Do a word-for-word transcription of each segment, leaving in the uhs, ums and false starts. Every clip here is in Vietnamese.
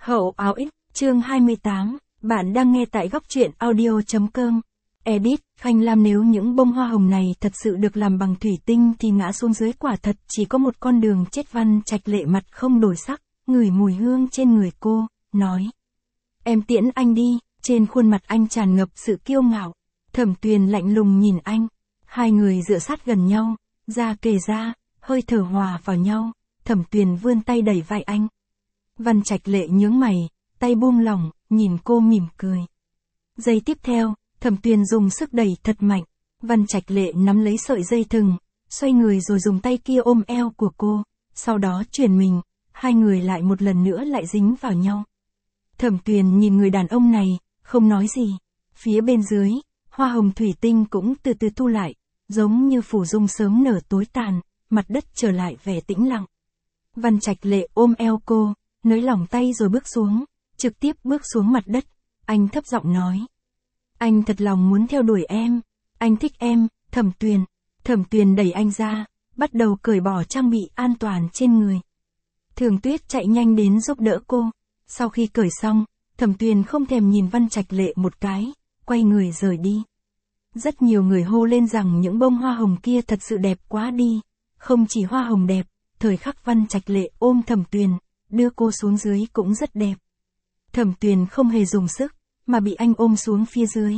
Hậu áo ích, chương hai mươi tám, bạn đang nghe tại góc truyện audio.com. Edit, Khanh Lam nếu những bông hoa hồng này thật sự được làm bằng thủy tinh thì ngã xuống dưới quả thật chỉ có một con đường chết. Văn Trạch Lệ mặt không đổi sắc, ngửi mùi hương trên người cô, nói. Em tiễn anh đi, trên khuôn mặt anh tràn ngập sự kiêu ngạo. Thẩm Tuyền lạnh lùng nhìn anh, hai người dựa sát gần nhau, da kề da, hơi thở hòa vào nhau. Thẩm Tuyền vươn tay đẩy vai anh. Văn Trạch Lệ nhướng mày, tay buông lỏng, nhìn cô mỉm cười. Giây tiếp theo, Thẩm Tuyền dùng sức đẩy thật mạnh. Văn Trạch Lệ nắm lấy sợi dây thừng, xoay người rồi dùng tay kia ôm eo của cô, sau đó chuyển mình, hai người lại một lần nữa lại dính vào nhau. Thẩm Tuyền nhìn người đàn ông này, không nói gì. Phía bên dưới, hoa hồng thủy tinh cũng từ từ thu lại, giống như phủ dung sớm nở tối tàn, mặt đất trở lại vẻ tĩnh lặng. Văn Trạch Lệ ôm eo cô, nới lỏng tay rồi bước xuống, trực tiếp bước xuống mặt đất. Anh thấp giọng nói. Anh thật lòng muốn theo đuổi em, anh thích em, Thẩm Tuyền. Thẩm Tuyền đẩy anh ra, bắt đầu cởi bỏ trang bị an toàn trên người. Thường Tuyết chạy nhanh đến giúp đỡ cô. Sau khi cởi xong, Thẩm Tuyền không thèm nhìn Văn Trạch Lệ một cái, quay người rời đi. Rất nhiều người hô lên rằng những bông hoa hồng kia thật sự đẹp quá đi. Không chỉ hoa hồng đẹp, thời khắc Văn Trạch Lệ ôm Thẩm Tuyền, đưa cô xuống dưới cũng rất đẹp. Thẩm Tuyền không hề dùng sức, mà bị anh ôm xuống phía dưới.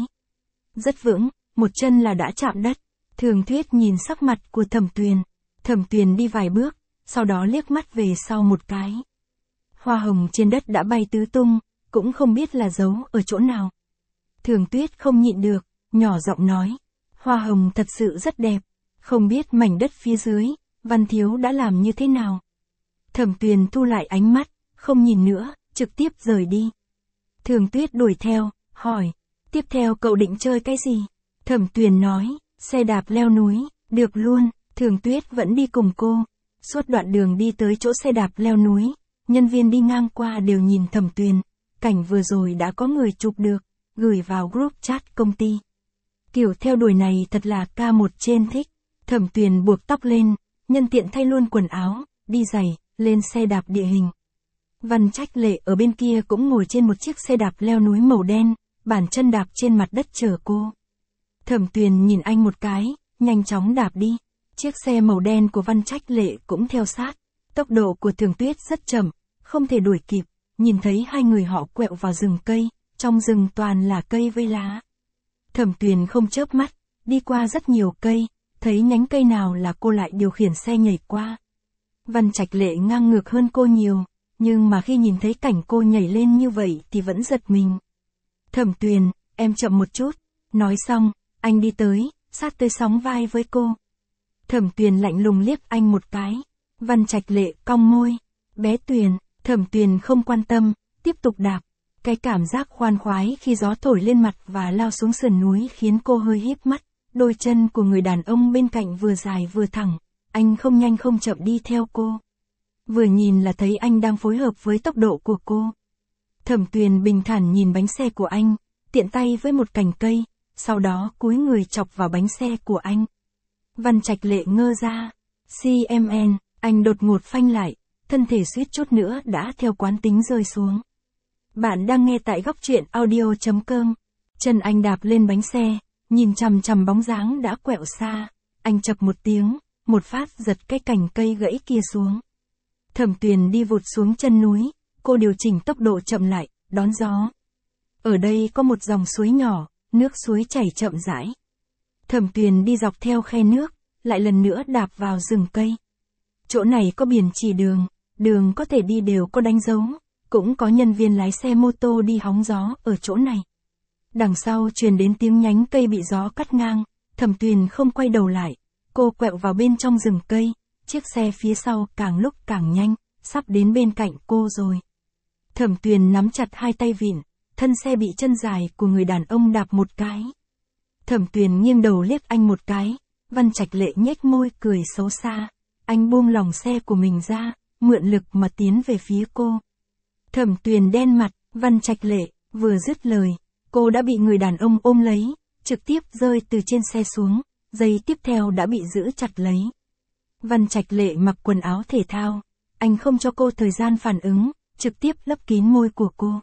Rất vững, một chân là đã chạm đất. Thường Tuyết nhìn sắc mặt của Thẩm Tuyền. Thẩm Tuyền đi vài bước, sau đó liếc mắt về sau một cái. Hoa hồng trên đất đã bay tứ tung, cũng không biết là giấu ở chỗ nào. Thường Tuyết không nhịn được, nhỏ giọng nói. Hoa hồng thật sự rất đẹp, không biết mảnh đất phía dưới, Văn Thiếu đã làm như thế nào. Thẩm Tuyền thu lại ánh mắt, không nhìn nữa, trực tiếp rời đi. Thường Tuyết đuổi theo, hỏi, tiếp theo cậu định chơi cái gì? Thẩm Tuyền nói, xe đạp leo núi, được luôn. Thường Tuyết vẫn đi cùng cô. Suốt đoạn đường đi tới chỗ xe đạp leo núi, nhân viên đi ngang qua đều nhìn Thẩm Tuyền. Cảnh vừa rồi đã có người chụp được, gửi vào group chat công ty. Kiểu theo đuổi này thật là ca một trên thích. Thẩm Tuyền buộc tóc lên, nhân tiện thay luôn quần áo, đi giày, lên xe đạp địa hình. Văn Trạch Lệ ở bên kia cũng ngồi trên một chiếc xe đạp leo núi màu đen, bàn chân đạp trên mặt đất chờ cô. Thẩm Tuyền nhìn anh một cái, nhanh chóng đạp đi. Chiếc xe màu đen của Văn Trạch Lệ cũng theo sát. Tốc độ của Thường Tuyết rất chậm, không thể đuổi kịp. Nhìn thấy hai người họ quẹo vào rừng cây, trong rừng toàn là cây với lá. Thẩm Tuyền không chớp mắt, đi qua rất nhiều cây, thấy nhánh cây nào là cô lại điều khiển xe nhảy qua. Văn Trạch Lệ ngang ngược hơn cô nhiều, nhưng mà khi nhìn thấy cảnh cô nhảy lên như vậy thì vẫn giật mình. Thẩm Tuyền, em chậm một chút. Nói xong, anh đi tới, sát tới sóng vai với cô. Thẩm Tuyền lạnh lùng liếc anh một cái. Văn Trạch Lệ cong môi. Bé Tuyền. Thẩm Tuyền không quan tâm, tiếp tục đạp. Cái cảm giác khoan khoái khi gió thổi lên mặt và lao xuống sườn núi khiến cô hơi híp mắt. Đôi chân của người đàn ông bên cạnh vừa dài vừa thẳng. Anh không nhanh không chậm đi theo cô. Vừa nhìn là thấy anh đang phối hợp với tốc độ của cô. Thẩm Tuyền bình thản nhìn bánh xe của anh, tiện tay với một cành cây, sau đó cúi người chọc vào bánh xe của anh. Văn Trạch Lệ ngơ ra. xê em en, anh đột ngột phanh lại, thân thể suýt chút nữa đã theo quán tính rơi xuống. Bạn đang nghe tại góc truyện audio.com. Chân anh đạp lên bánh xe, nhìn chằm chằm bóng dáng đã quẹo xa. Anh chập một tiếng, một phát giật cái cành cây gãy kia xuống. Thẩm Tuyền đi vụt xuống chân núi, cô điều chỉnh tốc độ chậm lại, đón gió. Ở đây có một dòng suối nhỏ, nước suối chảy chậm rãi. Thẩm Tuyền đi dọc theo khe nước, lại lần nữa đạp vào rừng cây. Chỗ này có biển chỉ đường, đường có thể đi đều có đánh dấu, cũng có nhân viên lái xe mô tô đi hóng gió ở chỗ này. Đằng sau truyền đến tiếng nhánh cây bị gió cắt ngang, Thẩm Tuyền không quay đầu lại, cô quẹo vào bên trong rừng cây. Chiếc xe phía sau càng lúc càng nhanh, sắp đến bên cạnh cô rồi. Thẩm Tuyền nắm chặt hai tay vịn, thân xe bị chân dài của người đàn ông đạp một cái. Thẩm Tuyền nghiêng đầu liếc anh một cái, Văn Trạch Lệ nhếch môi cười xấu xa. Anh buông lỏng xe của mình ra, mượn lực mà tiến về phía cô. Thẩm Tuyền đen mặt, Văn Trạch Lệ, vừa dứt lời, cô đã bị người đàn ông ôm lấy, trực tiếp rơi từ trên xe xuống, giây tiếp theo đã bị giữ chặt lấy. Văn Trạch Lệ mặc quần áo thể thao, anh không cho cô thời gian phản ứng, trực tiếp lấp kín môi của cô.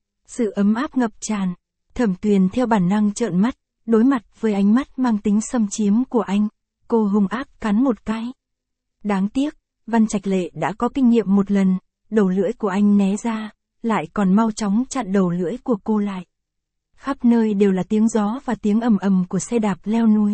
Sự ấm áp ngập tràn, Thẩm Tuyền theo bản năng trợn mắt, đối mặt với ánh mắt mang tính xâm chiếm của anh, cô hung ác cắn một cái. Đáng tiếc, Văn Trạch Lệ đã có kinh nghiệm một lần, đầu lưỡi của anh né ra, lại còn mau chóng chặn đầu lưỡi của cô lại. Khắp nơi đều là tiếng gió và tiếng ầm ầm của xe đạp leo núi.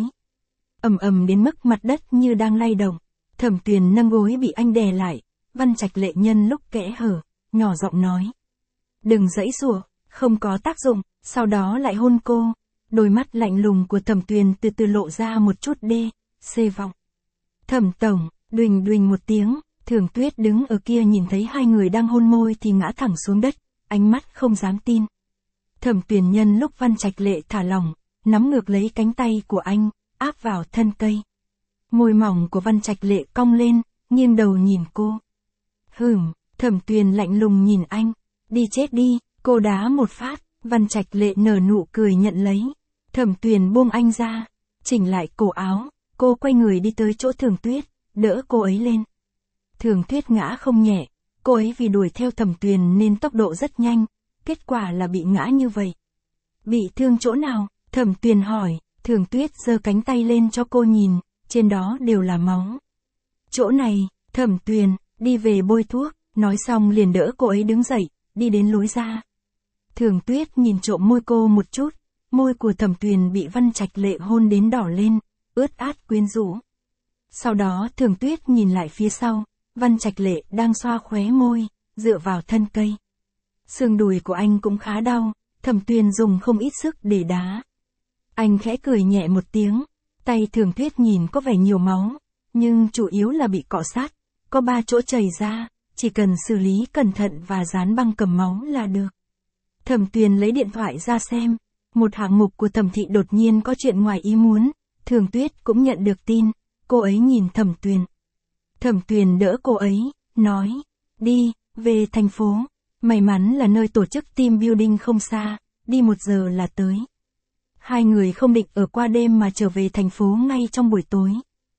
Ầm ầm đến mức mặt đất như đang lay động. Thẩm Tuyền nâng gối bị anh đè lại, Văn Trạch Lệ nhân lúc kẽ hở, nhỏ giọng nói. Đừng giãy giụa, không có tác dụng, sau đó lại hôn cô. Đôi mắt lạnh lùng của Thẩm Tuyền từ từ lộ ra một chút đê, xê vọng. Thẩm tổng, đuỳnh đuỳnh một tiếng, Thường Tuyết đứng ở kia nhìn thấy hai người đang hôn môi thì ngã thẳng xuống đất, ánh mắt không dám tin. Thẩm Tuyền nhân lúc Văn Trạch Lệ thả lỏng, nắm ngược lấy cánh tay của anh, áp vào thân cây. Môi mỏng của Văn Trạch Lệ cong lên, nghiêng đầu nhìn cô. Hửm, Thẩm Tuyền lạnh lùng nhìn anh. Đi chết đi, cô đá một phát, Văn Trạch Lệ nở nụ cười nhận lấy. Thẩm Tuyền buông anh ra, chỉnh lại cổ áo, cô quay người đi tới chỗ Thường Tuyết, đỡ cô ấy lên. Thường Tuyết ngã không nhẹ, cô ấy vì đuổi theo Thẩm Tuyền nên tốc độ rất nhanh, kết quả là bị ngã như vậy. Bị thương chỗ nào? Thẩm Tuyền hỏi. Thường Tuyết giơ cánh tay lên cho cô nhìn, trên đó đều là máu. Chỗ này, Thẩm Tuyền, đi về bôi thuốc, nói xong liền đỡ cô ấy đứng dậy, đi đến lối ra. Thường Tuyết nhìn trộm môi cô một chút, môi của Thẩm Tuyền bị Văn Trạch Lệ hôn đến đỏ lên, ướt át quyến rũ. Sau đó Thường Tuyết nhìn lại phía sau, Văn Trạch Lệ đang xoa khóe môi, dựa vào thân cây. Xương đùi của anh cũng khá đau, Thẩm Tuyền dùng không ít sức để đá. Anh khẽ cười nhẹ một tiếng, tay Thường Tuyết nhìn có vẻ nhiều máu, nhưng chủ yếu là bị cọ sát, có ba chỗ chảy ra, chỉ cần xử lý cẩn thận và dán băng cầm máu là được. Thẩm Tuyền lấy điện thoại ra xem, một hạng mục của Thẩm thị đột nhiên có chuyện ngoài ý muốn, Thường Tuyết cũng nhận được tin, cô ấy nhìn Thẩm Tuyền. Thẩm Tuyền đỡ cô ấy, nói, đi, về thành phố, may mắn là nơi tổ chức team building không xa, đi một giờ là tới. Hai người không định ở qua đêm mà trở về thành phố ngay trong buổi tối.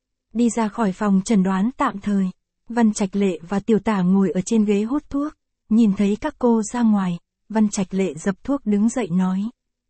Đi ra khỏi phòng chẩn đoán tạm thời, Văn Trạch Lệ và Tiểu Tả ngồi ở trên ghế hút thuốc, nhìn thấy các cô ra ngoài, Văn Trạch Lệ dập thuốc đứng dậy nói.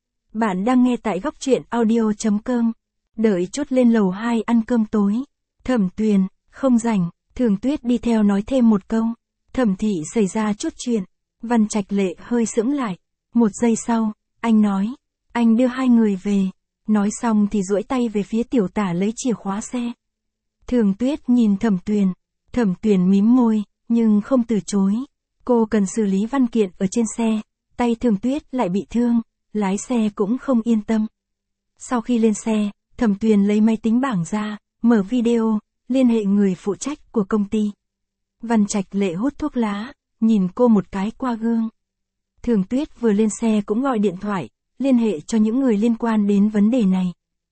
Bạn đang nghe tại góc truyện audio chấm com, đợi chút lên lầu hai ăn cơm tối. Thẩm Tuyền, không rảnh, Thường Tuyết đi theo nói thêm một câu. Thẩm thị xảy ra chút chuyện, Văn Trạch Lệ hơi sững lại, một giây sau, anh nói. Anh đưa hai người về, nói xong thì duỗi tay về phía Tiểu Tả lấy chìa khóa xe. Thường Tuyết nhìn Thẩm Tuyền, Thẩm Tuyền mím môi, nhưng không từ chối. Cô cần xử lý văn kiện ở trên xe, tay Thường Tuyết lại bị thương, lái xe cũng không yên tâm. Sau khi lên xe, Thẩm Tuyền lấy máy tính bảng ra, mở video, liên hệ người phụ trách của công ty. Văn Trạch Lệ hút thuốc lá, nhìn cô một cái qua gương. Thường Tuyết vừa lên xe cũng gọi điện thoại, liên hệ cho những người liên quan đến vấn đề này.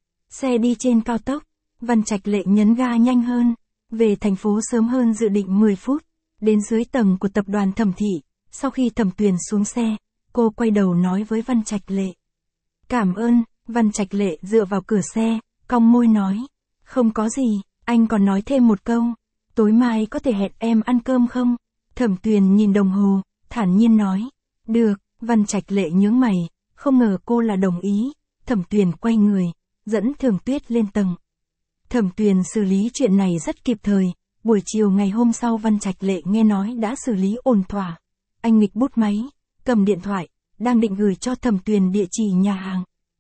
Xe đi trên cao tốc, Văn Trạch Lệ nhấn ga nhanh hơn, về thành phố sớm hơn dự định mười phút, đến dưới tầng của tập đoàn Thẩm thị. Sau khi Thẩm Tuyền xuống xe, cô quay đầu nói với Văn Trạch Lệ. Cảm ơn, Văn Trạch Lệ dựa vào cửa xe, cong môi nói. Không có gì, anh còn nói thêm một câu. Tối mai có thể hẹn em ăn cơm không? Thẩm Tuyền nhìn đồng hồ, thản nhiên nói. Được, Văn Trạch Lệ nhướng mày. Không ngờ cô là đồng ý, Thẩm Tuyền quay người, dẫn Thường Tuyết lên tầng. Thẩm Tuyền xử lý chuyện này rất kịp thời, buổi chiều ngày hôm sau Văn Trạch Lệ nghe nói đã xử lý ổn thỏa. Anh nghịch bút máy, cầm điện thoại, đang định gửi cho Thẩm Tuyền địa chỉ nhà hàng.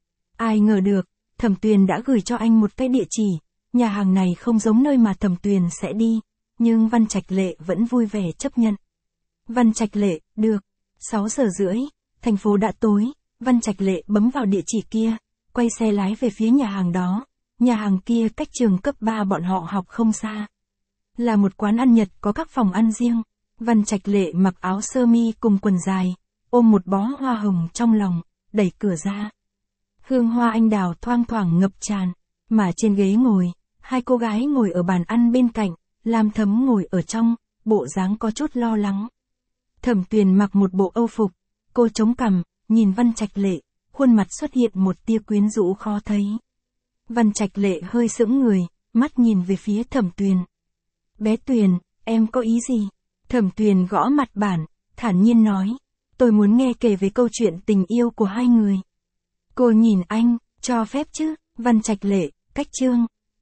Ai ngờ được, Thẩm Tuyền đã gửi cho anh một cái địa chỉ, nhà hàng này không giống nơi mà Thẩm Tuyền sẽ đi, nhưng Văn Trạch Lệ vẫn vui vẻ chấp nhận. Văn Trạch Lệ, được, sáu giờ rưỡi, thành phố đã tối. Văn Trạch Lệ bấm vào địa chỉ kia, quay xe lái về phía nhà hàng đó. Nhà hàng kia cách trường cấp ba bọn họ học không xa. Là một quán ăn Nhật có các phòng ăn riêng. Văn Trạch Lệ mặc áo sơ mi cùng quần dài, ôm một bó hoa hồng trong lòng, đẩy cửa ra. Hương hoa anh đào thoang thoảng ngập tràn, mà trên ghế ngồi, hai cô gái ngồi ở bàn ăn bên cạnh, Lam Thấm ngồi ở trong, bộ dáng có chút lo lắng. Thẩm Tuyền mặc một bộ âu phục, cô chống cằm, nhìn Văn Trạch Lệ, khuôn mặt xuất hiện một tia quyến rũ khó thấy. Văn Trạch Lệ hơi sững người, mắt nhìn về phía Thẩm Tuyền. Bé Tuyền, em có ý gì? Thẩm Tuyền gõ mặt bàn, thản nhiên nói. Tôi muốn nghe kể về câu chuyện tình yêu của hai người. Cô nhìn anh, cho phép chứ, Văn Trạch Lệ, cách chương.